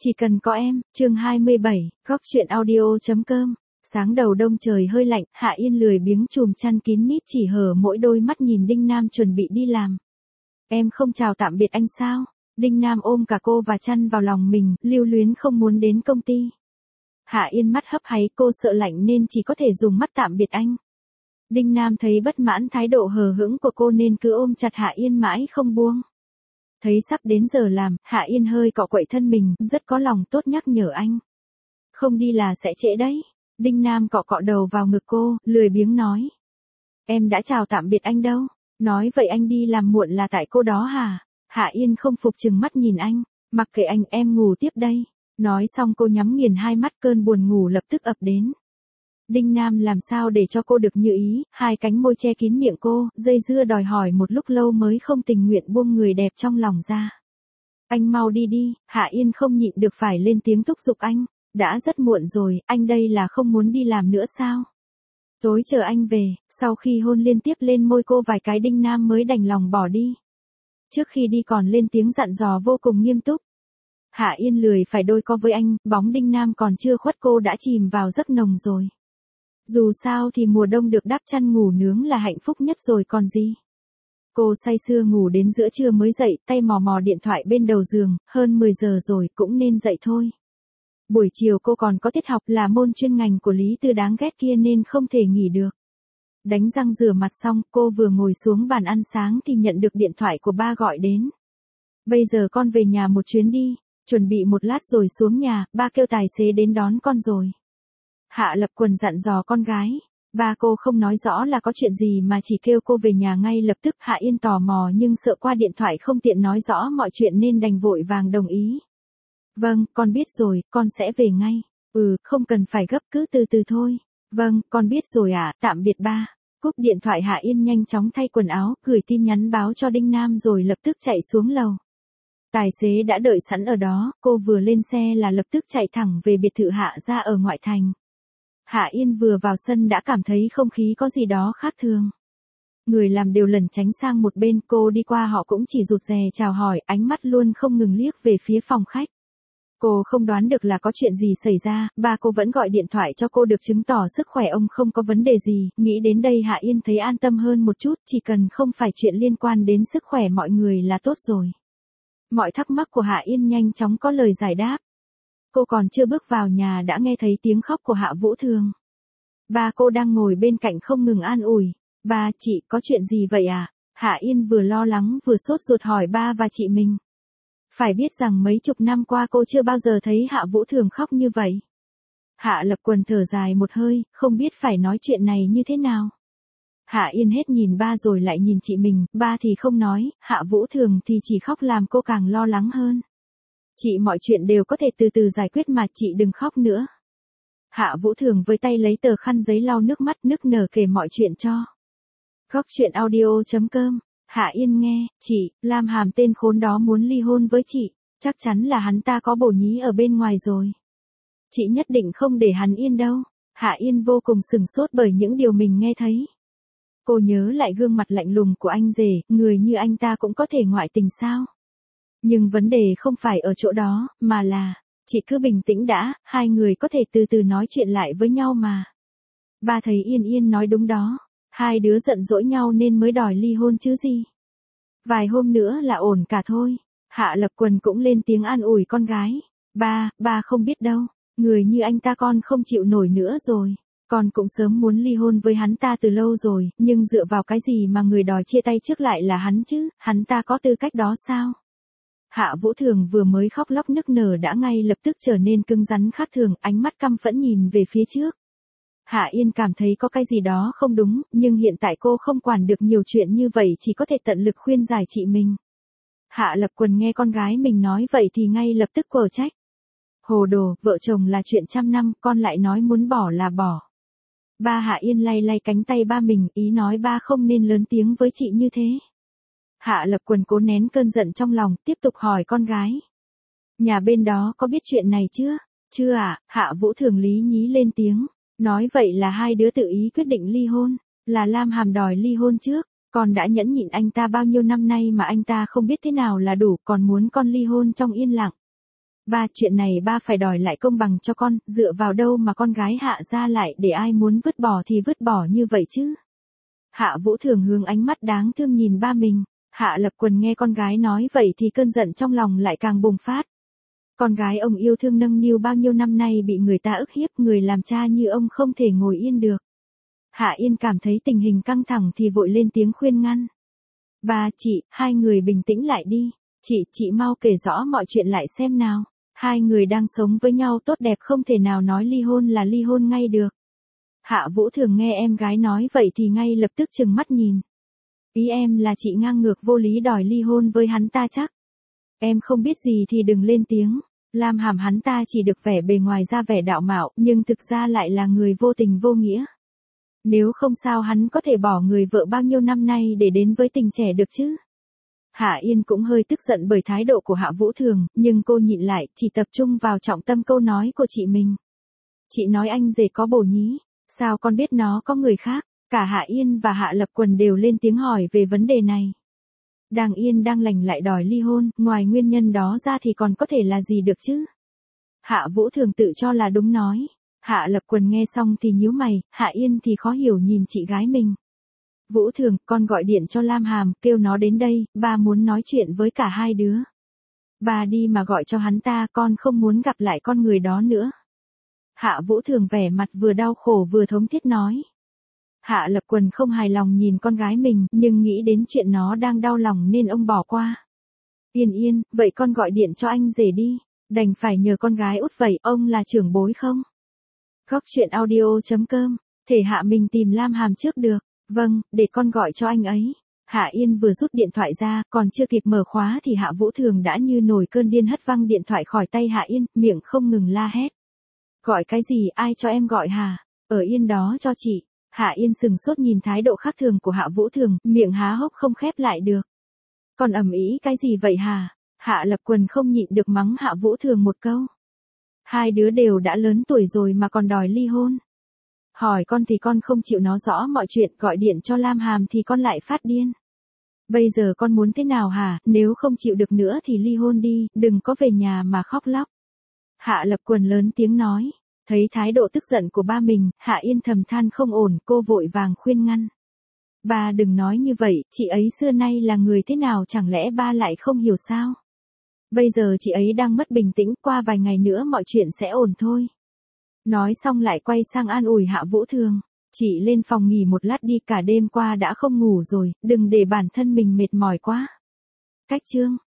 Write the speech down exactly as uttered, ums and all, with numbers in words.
Chỉ cần có em, chương hai mươi bảy, góc truyện audio.com. Sáng đầu đông trời hơi lạnh, Hạ Yên lười biếng chùm chăn kín mít chỉ hở mỗi đôi mắt nhìn Đinh Nam chuẩn bị đi làm. Em không chào tạm biệt anh sao? Đinh Nam ôm cả cô và chăn vào lòng mình, lưu luyến không muốn đến công ty. Hạ Yên mắt hấp háy, cô sợ lạnh nên chỉ có thể dùng mắt tạm biệt anh. Đinh Nam thấy bất mãn thái độ hờ hững của cô nên cứ ôm chặt Hạ Yên mãi không buông. Thấy sắp đến giờ làm, Hạ Yên hơi cọ quậy thân mình, rất có lòng tốt nhắc nhở anh. Không đi là sẽ trễ đấy. Đinh Nam cọ cọ đầu vào ngực cô, lười biếng nói. Em đã chào tạm biệt anh đâu. Nói vậy anh đi làm muộn là tại cô đó hả? Hạ Yên không phục chừng mắt nhìn anh. Mặc kệ anh, em ngủ tiếp đây. Nói xong cô nhắm nghiền hai mắt, cơn buồn ngủ lập tức ập đến. Đinh Nam làm sao để cho cô được như ý, hai cánh môi che kín miệng cô, dây dưa đòi hỏi một lúc lâu mới không tình nguyện buông người đẹp trong lòng ra. Anh mau đi đi, Hạ Yên không nhịn được phải lên tiếng thúc giục anh. Đã rất muộn rồi, anh đây là không muốn đi làm nữa sao? Tối chờ anh về, sau khi hôn liên tiếp lên môi cô vài cái, Đinh Nam mới đành lòng bỏ đi. Trước khi đi còn lên tiếng dặn dò vô cùng nghiêm túc. Hạ Yên lười phải đôi co với anh, bóng Đinh Nam còn chưa khuất cô đã chìm vào giấc nồng rồi. Dù sao thì mùa đông được đắp chăn ngủ nướng là hạnh phúc nhất rồi còn gì. Cô say sưa ngủ đến giữa trưa mới dậy, tay mò mò điện thoại bên đầu giường, hơn mười giờ rồi cũng nên dậy thôi. Buổi chiều cô còn có tiết học là môn chuyên ngành của Lý Tư đáng ghét kia nên không thể nghỉ được. Đánh răng rửa mặt xong, cô vừa ngồi xuống bàn ăn sáng thì nhận được điện thoại của ba gọi đến. Bây giờ con về nhà một chuyến đi, chuẩn bị một lát rồi xuống nhà, ba kêu tài xế đến đón con rồi. Hạ Lập Quần dặn dò con gái. Ba cô không nói rõ là có chuyện gì mà chỉ kêu cô về nhà ngay lập tức. Hạ Yên tò mò nhưng sợ qua điện thoại không tiện nói rõ mọi chuyện nên đành vội vàng đồng ý. Vâng, con biết rồi, con sẽ về ngay. Ừ, không cần phải gấp, cứ từ từ thôi. Vâng, con biết rồi ạ, à, tạm biệt ba. Cúp điện thoại Hạ Yên nhanh chóng thay quần áo, gửi tin nhắn báo cho Đinh Nam rồi lập tức chạy xuống lầu. Tài xế đã đợi sẵn ở đó, cô vừa lên xe là lập tức chạy thẳng về biệt thự Hạ gia ở ngoại thành. Hạ Yên vừa vào sân đã cảm thấy không khí có gì đó khác thường. Người làm đều lẩn tránh sang một bên, cô đi qua họ cũng chỉ rụt rè chào hỏi, ánh mắt luôn không ngừng liếc về phía phòng khách. Cô không đoán được là có chuyện gì xảy ra, ba cô vẫn gọi điện thoại cho cô được chứng tỏ sức khỏe ông không có vấn đề gì, nghĩ đến đây Hạ Yên thấy an tâm hơn một chút, chỉ cần không phải chuyện liên quan đến sức khỏe mọi người là tốt rồi. Mọi thắc mắc của Hạ Yên nhanh chóng có lời giải đáp. Cô còn chưa bước vào nhà đã nghe thấy tiếng khóc của Hạ Vũ Thường. Ba cô đang ngồi bên cạnh không ngừng an ủi. Ba, chị, có chuyện gì vậy à? Hạ Yên vừa lo lắng vừa sốt ruột hỏi ba và chị mình. Phải biết rằng mấy chục năm qua cô chưa bao giờ thấy Hạ Vũ Thường khóc như vậy. Hạ Lập Quần thở dài một hơi, không biết phải nói chuyện này như thế nào. Hạ Yên hết nhìn ba rồi lại nhìn chị mình, ba thì không nói, Hạ Vũ Thường thì chỉ khóc làm cô càng lo lắng hơn. Chị, mọi chuyện đều có thể từ từ giải quyết mà, chị đừng khóc nữa. Hạ Vũ Thường với tay lấy tờ khăn giấy lau nước mắt, nức nở kể mọi chuyện cho. Góc truyện audio.com. Hạ Yên nghe, chị, Lam Hàm tên khốn đó muốn ly hôn với chị, chắc chắn là hắn ta có bồ nhí ở bên ngoài rồi. Chị nhất định không để hắn yên đâu. Hạ Yên vô cùng sửng sốt bởi những điều mình nghe thấy. Cô nhớ lại gương mặt lạnh lùng của anh rể, người như anh ta cũng có thể ngoại tình sao? Nhưng vấn đề không phải ở chỗ đó, mà là, chị cứ bình tĩnh đã, hai người có thể từ từ nói chuyện lại với nhau mà. Ba thấy Yên Yên nói đúng đó, hai đứa giận dỗi nhau nên mới đòi ly hôn chứ gì. Vài hôm nữa là ổn cả thôi. Hạ Lập Quần cũng lên tiếng an ủi con gái. Ba, ba không biết đâu, người như anh ta con không chịu nổi nữa rồi. Con cũng sớm muốn ly hôn với hắn ta từ lâu rồi, nhưng dựa vào cái gì mà người đòi chia tay trước lại là hắn chứ, hắn ta có tư cách đó sao? Hạ Vũ Thường vừa mới khóc lóc nức nở đã ngay lập tức trở nên cứng rắn khác thường, ánh mắt căm phẫn nhìn về phía trước. Hạ Yên cảm thấy có cái gì đó không đúng, nhưng hiện tại cô không quản được nhiều chuyện như vậy, chỉ có thể tận lực khuyên giải chị mình. Hạ Lập Quần nghe con gái mình nói vậy thì ngay lập tức quở trách. Hồ đồ, vợ chồng là chuyện trăm năm, con lại nói muốn bỏ là bỏ. Ba Hạ Yên lay lay cánh tay ba mình, ý nói ba không nên lớn tiếng với chị như thế. Hạ Lập Quần cố nén cơn giận trong lòng, tiếp tục hỏi con gái. Nhà bên đó có biết chuyện này chưa? Chưa à? Hạ Vũ Thường lý nhí lên tiếng. Nói vậy là hai đứa tự ý quyết định ly hôn, là Lam Hàm đòi ly hôn trước, con đã nhẫn nhịn anh ta bao nhiêu năm nay mà anh ta không biết thế nào là đủ, còn muốn con ly hôn trong yên lặng. Ba, chuyện này ba phải đòi lại công bằng cho con, dựa vào đâu mà con gái Hạ ra lại để ai muốn vứt bỏ thì vứt bỏ như vậy chứ? Hạ Vũ Thường hướng ánh mắt đáng thương nhìn ba mình. Hạ Lập Quần nghe con gái nói vậy thì cơn giận trong lòng lại càng bùng phát. Con gái ông yêu thương nâng niu bao nhiêu năm nay bị người ta ức hiếp, người làm cha như ông không thể ngồi yên được. Hạ Yên cảm thấy tình hình căng thẳng thì vội lên tiếng khuyên ngăn. Ba, chị, hai người bình tĩnh lại đi. Chị, chị mau kể rõ mọi chuyện lại xem nào. Hai người đang sống với nhau tốt đẹp không thể nào nói ly hôn là ly hôn ngay được. Hạ Vũ Thường nghe em gái nói vậy thì ngay lập tức trừng mắt nhìn. Ý em là chị ngang ngược vô lý đòi ly hôn với hắn ta chắc. Em không biết gì thì đừng lên tiếng. Lam Hàm hắn ta chỉ được vẻ bề ngoài ra vẻ đạo mạo, nhưng thực ra lại là người vô tình vô nghĩa. Nếu không sao hắn có thể bỏ người vợ bao nhiêu năm nay để đến với tình trẻ được chứ? Hạ Yên cũng hơi tức giận bởi thái độ của Hạ Vũ Thường, nhưng cô nhịn lại, chỉ tập trung vào trọng tâm câu nói của chị mình. Chị nói anh rể có bồ nhí, sao con biết nó có người khác? Cả Hạ Yên và Hạ Lập Quần đều lên tiếng hỏi về vấn đề này. Đang yên đang lành lại đòi ly hôn, ngoài nguyên nhân đó ra thì còn có thể là gì được chứ? Hạ Vũ Thường tự cho là đúng nói. Hạ Lập Quần nghe xong thì nhíu mày, Hạ Yên thì khó hiểu nhìn chị gái mình. Vũ Thường, con gọi điện cho Lam Hàm, kêu nó đến đây, ba muốn nói chuyện với cả hai đứa. Ba đi mà gọi cho hắn ta, con không muốn gặp lại con người đó nữa. Hạ Vũ Thường vẻ mặt vừa đau khổ vừa thống thiết nói. Hạ Lập Quần không hài lòng nhìn con gái mình, nhưng nghĩ đến chuyện nó đang đau lòng nên ông bỏ qua. Yên Yên, vậy con gọi điện cho anh rể đi, đành phải nhờ con gái út vậy, ông là trưởng bối không? Góc truyện audio chấm com, thể Hạ mình tìm Lam Hàm trước được. Vâng, để con gọi cho anh ấy. Hạ Yên vừa rút điện thoại ra, còn chưa kịp mở khóa thì Hạ Vũ Thường đã như nổi cơn điên hất văng điện thoại khỏi tay Hạ Yên, miệng không ngừng la hét. Gọi cái gì, ai cho em gọi hả? Ở yên đó cho chị. Hạ Yên sừng sốt nhìn thái độ khác thường của Hạ Vũ Thường, miệng há hốc không khép lại được. Còn ầm ĩ cái gì vậy hả? Hạ Lập Quần không nhịn được mắng Hạ Vũ Thường một câu. Hai đứa đều đã lớn tuổi rồi mà còn đòi ly hôn. Hỏi con thì con không chịu nói rõ mọi chuyện, gọi điện cho Lam Hàm thì con lại phát điên. Bây giờ con muốn thế nào hả, nếu không chịu được nữa thì ly hôn đi, đừng có về nhà mà khóc lóc. Hạ Lập Quần lớn tiếng nói, thấy thái độ tức giận của ba mình, Hạ Yên thầm than không ổn, cô vội vàng khuyên ngăn. Ba đừng nói như vậy, chị ấy xưa nay là người thế nào chẳng lẽ ba lại không hiểu sao? Bây giờ chị ấy đang mất bình tĩnh, qua vài ngày nữa mọi chuyện sẽ ổn thôi. Nói xong lại quay sang an ủi Hạ Vũ Thường. Chị lên phòng nghỉ một lát đi, cả đêm qua đã không ngủ rồi, đừng để bản thân mình mệt mỏi quá. Cách chương